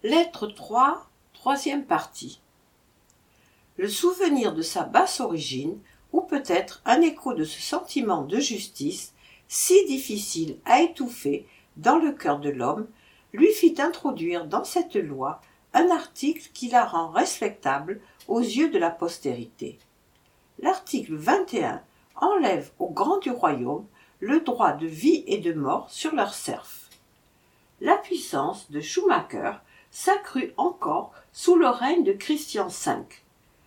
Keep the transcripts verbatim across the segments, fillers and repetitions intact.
Lettre trois, troisième partie. Le souvenir de sa basse origine, ou peut-être un écho de ce sentiment de justice, si difficile à étouffer dans le cœur de l'homme, lui fit introduire dans cette loi un article qui la rend respectable aux yeux de la postérité. L'article vingt et un enlève aux grands du royaume le droit de vie et de mort sur leurs serfs. La puissance de Schumacher s'accrut encore sous le règne de Christian cinq.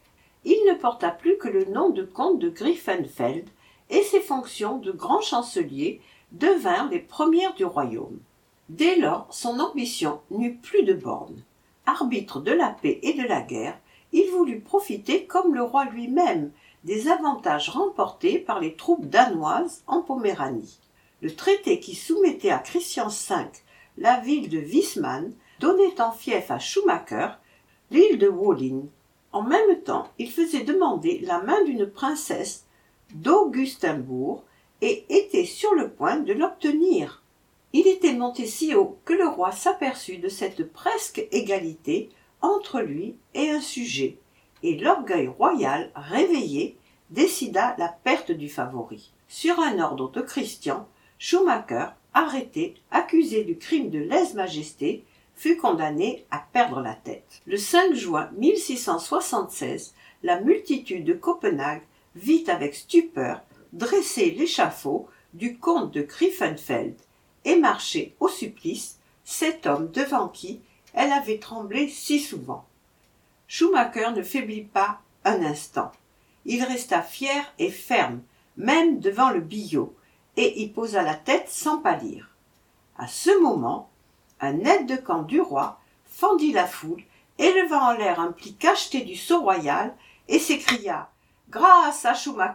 Il ne porta plus que le nom de comte de Griffenfeld et ses fonctions de grand chancelier devinrent les premières du royaume. Dès lors, son ambition n'eut plus de bornes. Arbitre de la paix et de la guerre, il voulut profiter comme le roi lui-même des avantages remportés par les troupes danoises en Poméranie. Le traité qui soumettait à Christian cinq la ville de Wismar donnait en fief à Schumacher l'île de Wollin. En même temps, il faisait demander la main d'une princesse d'Augustenbourg et était sur le point de l'obtenir. Il était monté si haut que le roi s'aperçut de cette presque égalité entre lui et un sujet, et l'orgueil royal réveillé décida la perte du favori. Sur un ordre de Christian, Schumacher, arrêté, accusé du crime de lèse-majesté, fut condamné à perdre la tête. Le cinq juin mille six cent soixante-seize, la multitude de Copenhague vit avec stupeur dresser l'échafaud du comte de Griffenfeld et marcher au supplice cet homme devant qui elle avait tremblé si souvent. Schumacher ne faiblit pas un instant. Il resta fier et ferme, même devant le billot, et y posa la tête sans pâlir. À ce moment, un aide-de-camp du roi fendit la foule, éleva en l'air un pli cacheté du sceau royal, et s'écria « Grâce à Schumacher !»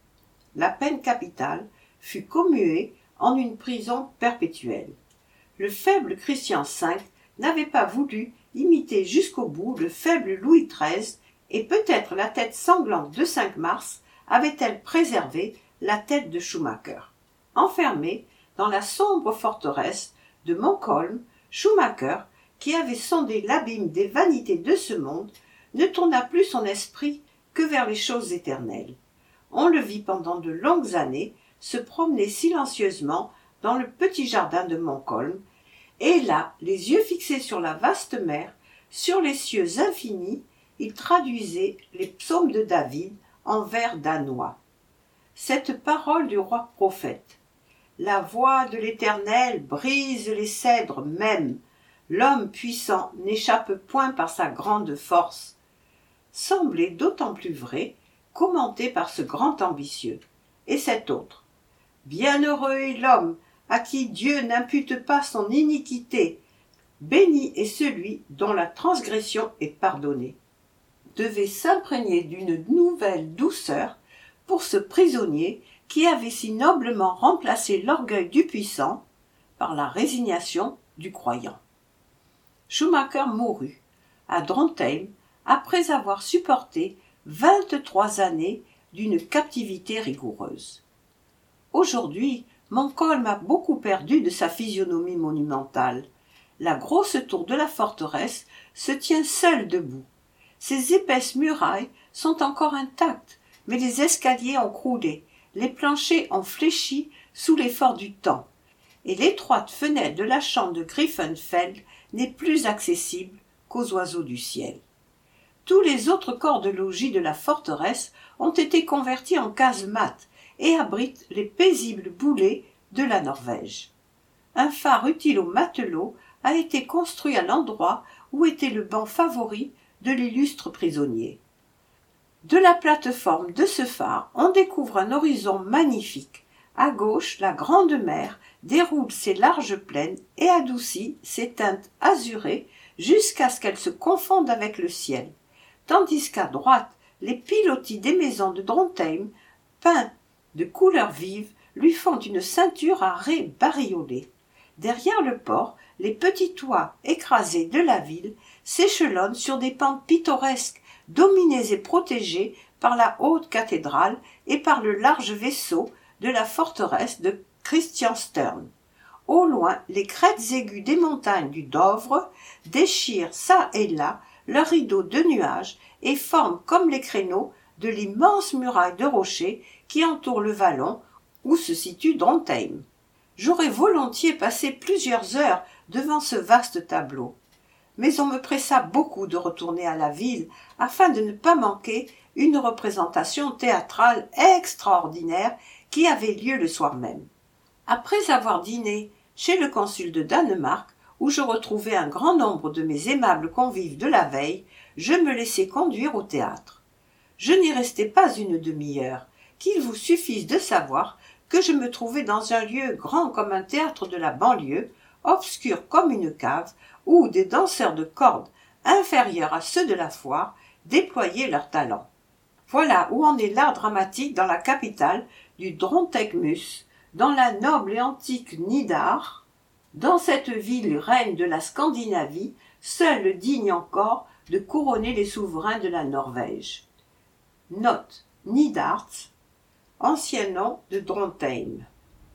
La peine capitale fut commuée en une prison perpétuelle. Le faible Christian cinq n'avait pas voulu imiter jusqu'au bout le faible Louis treize, et peut-être la tête sanglante de cinq mars avait-elle préservé la tête de Schumacher. Enfermé dans la sombre forteresse de Montcalm, Schumacher, qui avait sondé l'abîme des vanités de ce monde, ne tourna plus son esprit que vers les choses éternelles. On le vit pendant de longues années se promener silencieusement dans le petit jardin de Montcalm, et là, les yeux fixés sur la vaste mer, sur les cieux infinis, il traduisait les psaumes de David en vers danois. Cette parole du roi prophète: la voix de l'Éternel brise les cèdres même, l'homme puissant n'échappe point par sa grande force, semblait d'autant plus vrai, commenté par ce grand ambitieux. Et cet autre: bienheureux est l'homme à qui Dieu n'impute pas son iniquité, béni est celui dont la transgression est pardonnée, devait s'imprégner d'une nouvelle douceur pour ce prisonnier qui avait si noblement remplacé l'orgueil du puissant par la résignation du croyant. Schumacher mourut à Drontheim après avoir supporté vingt-trois années d'une captivité rigoureuse. Aujourd'hui, Montcalm a beaucoup perdu de sa physionomie monumentale. La grosse tour de la forteresse se tient seule debout. Ses épaisses murailles sont encore intactes, mais les escaliers ont croulé, les planchers ont fléchi sous l'effort du temps, et l'étroite fenêtre de la chambre de Griffenfeld n'est plus accessible qu'aux oiseaux du ciel. Tous les autres corps de logis de la forteresse ont été convertis en casemates et abritent les paisibles boulets de la Norvège. Un phare utile aux matelots a été construit à l'endroit où était le banc favori de l'illustre prisonnier. De la plateforme de ce phare, on découvre un horizon magnifique. À gauche, la grande mer déroule ses larges plaines et adoucit ses teintes azurées jusqu'à ce qu'elles se confondent avec le ciel, tandis qu'à droite, les pilotis des maisons de Drontheim, peints de couleurs vives, lui font une ceinture à raies bariolées. Derrière le port, les petits toits écrasés de la ville s'échelonnent sur des pentes pittoresques, dominés et protégés par la haute cathédrale et par le large vaisseau de la forteresse de Christiansturm. Au loin, les crêtes aiguës des montagnes du Dovre déchirent çà et là leur rideau de nuages et forment comme les créneaux de l'immense muraille de rochers qui entoure le vallon où se situe Drontheim. J'aurais volontiers passé plusieurs heures devant ce vaste tableau, mais on me pressa beaucoup de retourner à la ville afin de ne pas manquer une représentation théâtrale extraordinaire qui avait lieu le soir même. Après avoir dîné chez le consul de Danemark, où je retrouvai un grand nombre de mes aimables convives de la veille, je me laissai conduire au théâtre. Je n'y restai pas une demi-heure, qu'il vous suffise de savoir que je me trouvai dans un lieu grand comme un théâtre de la banlieue, obscur comme une cave, où des danseurs de cordes, inférieurs à ceux de la foire, déployaient leurs talents. Voilà où en est l'art dramatique dans la capitale du Drontheigmus, dans la noble et antique Nidar. Dans cette ville reine de la Scandinavie, seul digne encore de couronner les souverains de la Norvège. Note Nidarts, ancien nom de Drontheim.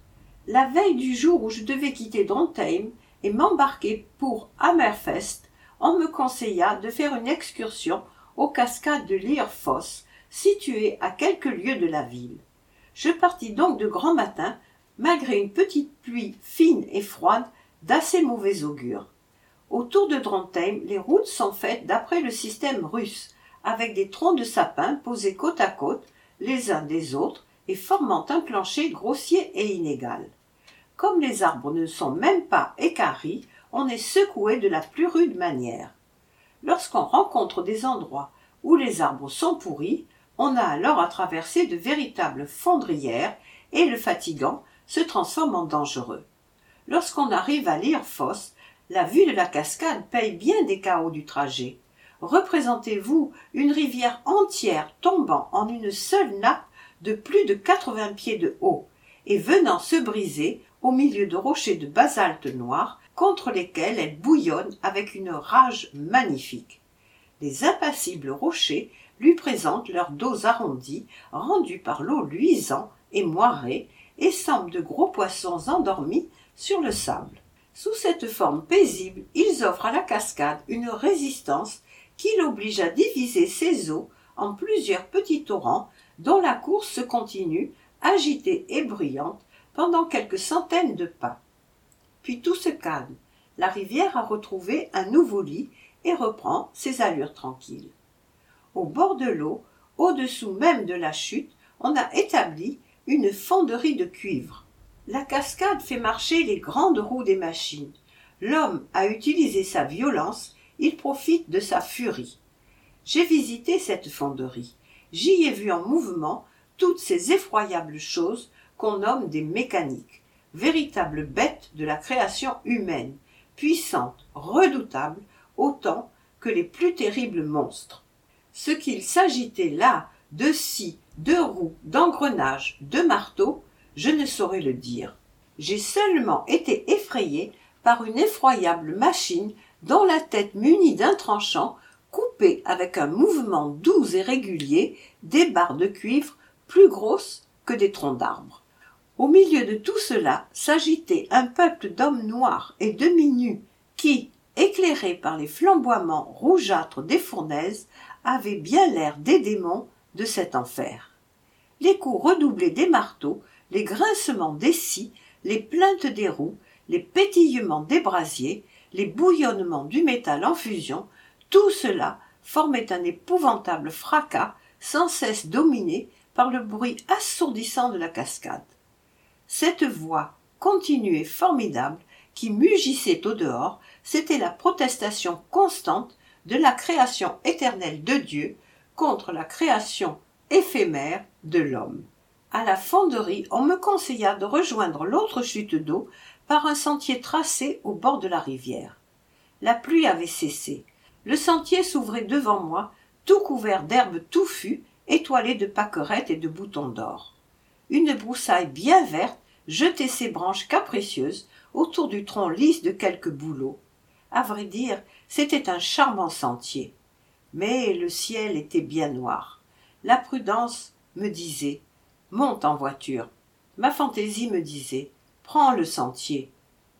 La veille du jour où je devais quitter Drontheim et m'embarquer pour Hammerfest, on me conseilla de faire une excursion aux cascades de Lierfoss, situées à quelques lieues de la ville. Je partis donc de grand matin, malgré une petite pluie fine et froide d'assez mauvais augure. Autour de Drontheim, les routes sont faites d'après le système russe, avec des troncs de sapin posés côte à côte, les uns des autres, et formant un plancher grossier et inégal. Comme les arbres ne sont même pas équarris, on est secoué de la plus rude manière. Lorsqu'on rencontre des endroits où les arbres sont pourris, on a alors à traverser de véritables fondrières et le fatigant se transforme en dangereux. Lorsqu'on arrive à Lierfoss, la vue de la cascade paye bien des chaos du trajet. Représentez-vous une rivière entière tombant en une seule nappe de plus de quatre-vingts pieds de haut et venant se briser au milieu de rochers de basalte noir contre lesquels elle bouillonne avec une rage magnifique. Les impassibles rochers lui présentent leurs dos arrondis, rendus par l'eau luisants et moirés, et semblent de gros poissons endormis sur le sable. Sous cette forme paisible, ils offrent à la cascade une résistance qui l'oblige à diviser ses eaux en plusieurs petits torrents dont la course se continue, agitée et bruyante, pendant quelques centaines de pas. Puis tout se calme, la rivière a retrouvé un nouveau lit et reprend ses allures tranquilles. Au bord de l'eau, au-dessous même de la chute, on a établi une fonderie de cuivre. La cascade fait marcher les grandes roues des machines. L'homme a utilisé sa violence, il profite de sa furie. J'ai visité cette fonderie. J'y ai vu en mouvement toutes ces effroyables choses qu'on nomme des mécaniques, véritables bêtes de la création humaine, puissantes, redoutables, autant que les plus terribles monstres. Ce qu'il s'agitait là de scies, de roues, d'engrenages, de marteaux, je ne saurais le dire. J'ai seulement été effrayé par une effroyable machine dont la tête munie d'un tranchant coupait avec un mouvement doux et régulier des barres de cuivre plus grosses que des troncs d'arbres. Au milieu de tout cela s'agitait un peuple d'hommes noirs et demi-nus qui, éclairés par les flamboiements rougeâtres des fournaises, avaient bien l'air des démons de cet enfer. Les coups redoublés des marteaux, les grincements des scies, les plaintes des roues, les pétillements des brasiers, les bouillonnements du métal en fusion, tout cela formait un épouvantable fracas sans cesse dominé par le bruit assourdissant de la cascade. Cette voix continue et formidable qui mugissait au dehors, c'était la protestation constante de la création éternelle de Dieu contre la création éphémère de l'homme. À la fonderie, on me conseilla de rejoindre l'autre chute d'eau par un sentier tracé au bord de la rivière. La pluie avait cessé. Le sentier s'ouvrait devant moi, tout couvert d'herbes touffues, étoilées de pâquerettes et de boutons d'or. Une broussaille bien verte jetait ses branches capricieuses autour du tronc lisse de quelques bouleaux. À vrai dire, c'était un charmant sentier. Mais le ciel était bien noir. La prudence me disait « Monte en voiture ». Ma fantaisie me disait « Prends le sentier ».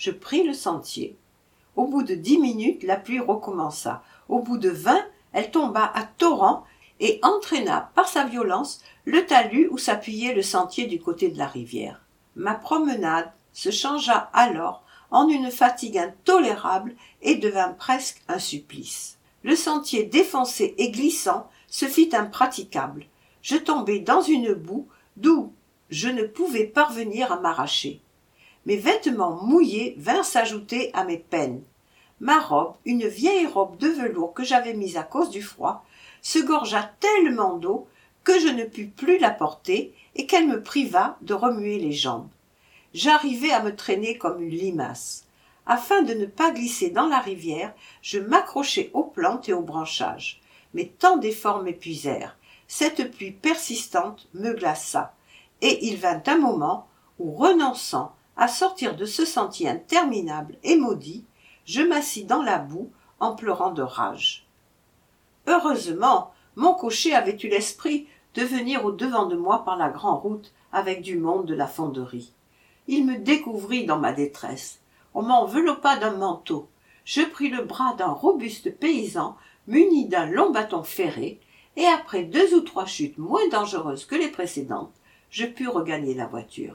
je pris le sentier. Au bout de dix minutes, la pluie recommença. Au bout de vingt, elle tomba à torrents et entraîna par sa violence le talus où s'appuyait le sentier du côté de la rivière. Ma promenade se changea alors en une fatigue intolérable et devint presque un supplice. Le sentier défoncé et glissant se fit impraticable. Je tombai dans une boue d'où je ne pouvais parvenir à m'arracher. Mes vêtements mouillés vinrent s'ajouter à mes peines. Ma robe, une vieille robe de velours que j'avais mise à cause du froid, se gorgea tellement d'eau que je ne pus plus la porter et qu'elle me priva de remuer les jambes. J'arrivai à me traîner comme une limace. Afin de ne pas glisser dans la rivière, je m'accrochai aux plantes et aux branchages. Mais tant d'efforts m'épuisèrent. Cette pluie persistante me glaça, et il vint un moment où, renonçant à sortir de ce sentier interminable et maudit, je m'assis dans la boue en pleurant de rage. Heureusement, mon cocher avait eu l'esprit de venir au-devant de moi par la grande route avec du monde de la fonderie. Il me découvrit dans ma détresse. On m'enveloppa d'un manteau. Je pris le bras d'un robuste paysan muni d'un long bâton ferré, et après deux ou trois chutes moins dangereuses que les précédentes, je pus regagner la voiture.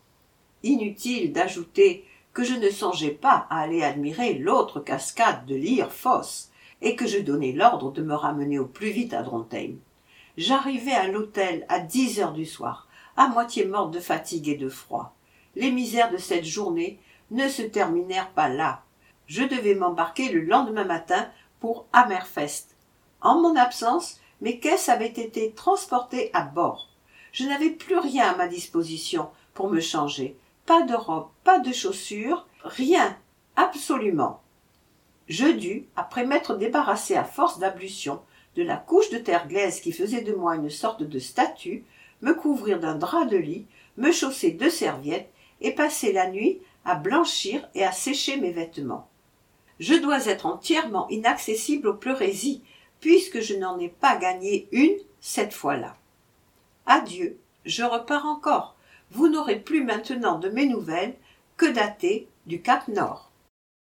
Inutile d'ajouter que je ne songeais pas à aller admirer l'autre cascade de Leer Foss, et que je donnai l'ordre de me ramener au plus vite à Drontheim. J'arrivai à l'hôtel à dix heures du soir, à moitié morte de fatigue et de froid. Les misères de cette journée ne se terminèrent pas là. Je devais m'embarquer le lendemain matin pour Hammerfest. En mon absence, mes caisses avaient été transportées à bord. Je n'avais plus rien à ma disposition pour me changer. Pas de robe, pas de chaussures, rien, absolument. Je dus, après m'être débarrassé à force d'ablution de la couche de terre glaise qui faisait de moi une sorte de statue, me couvrir d'un drap de lit, me chausser de serviettes et passer la nuit à blanchir et à sécher mes vêtements. Je dois être entièrement inaccessible aux pleurésies, puisque je n'en ai pas gagné une cette fois-là. Adieu, je repars encore. Vous n'aurez plus maintenant de mes nouvelles que datées du Cap Nord.